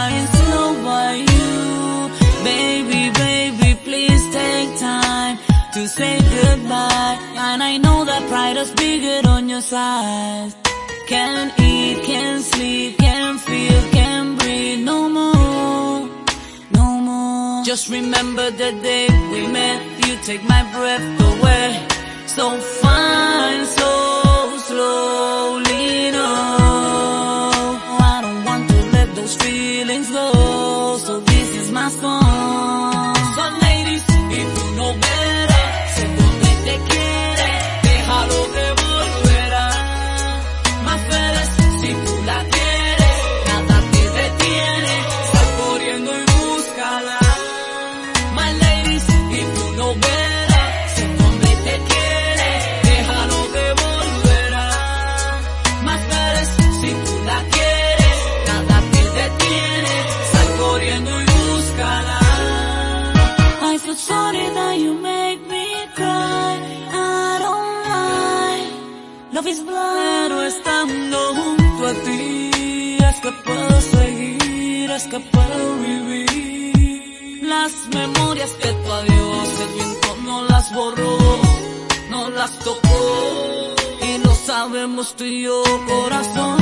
flying slow by you. Baby, baby, please take time to say goodbye. And I know that pride is bigger on your side. Can't eat, can't sleep, can't feel, can't breathe no more, no more. Just remember the day we met, you take my breath away. So fine, so slowly, no. I don't want to let those feelings go, so this is my song. So ladies, if you know better, sé donde te quiere, déjalo que volverá. Más veces, si tú la quieres, nada te detiene, sal corriendo y búscala. My ladies, if you know better, sé donde te quiere, déjalo que volverá. Más veces, si tú la quieres, nada te detiene, sal corriendo y búscala. I feel sorry that you make me cry, I don't mind, love is blind. Pero estando junto a ti, es que puedo seguir, es que puedo vivir. Las memorias que tu adiós, el viento no las borró, no las tocó, y lo sabemos tú y yo, corazón.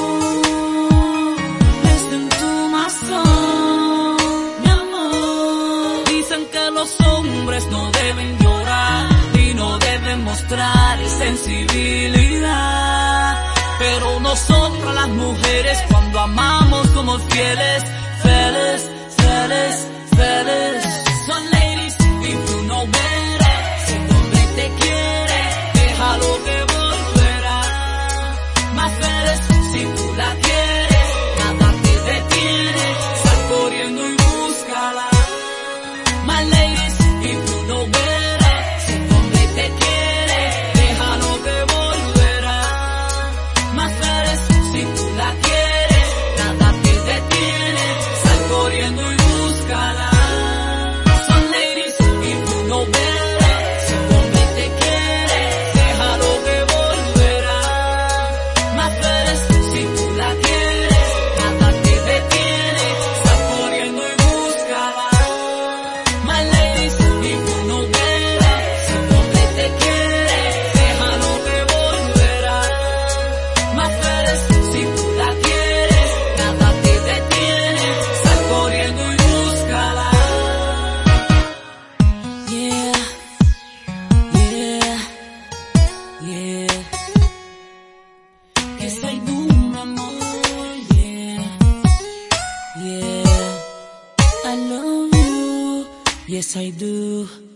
Listen to my song, mi amor. Dicen que los hombres no deben llorar y no deben mostrar sensibilidad, pero nosotras las mujeres cuando amamos somos fieles, fieles, fieles, fieles. So ladies, if you know better, sé donde te quiere, déjalo que volverá. Más fieles, si tú la quieres, nada te detiene, sal corriendo y búscala. My ladies, if you know better, sé donde te quiere, déjalo que volverá. Más fieles, si tú la quieres, nada te detiene, sal corriendo y búscala. So ladies, if you know better, sé donde te quiere, déjalo que volverá. Más fieles, si tú la quieres, nada te detiene, sal corriendo y búscala. My ladies, if you know better, sé donde te quiere, déjalo que volverá. Más fieles, si tú la quieres, nada te detiene, sal corriendo y búscala. Yeah, yeah, yeah. Yes, I do, mi amor, yeah, yeah. I love you, yes I do.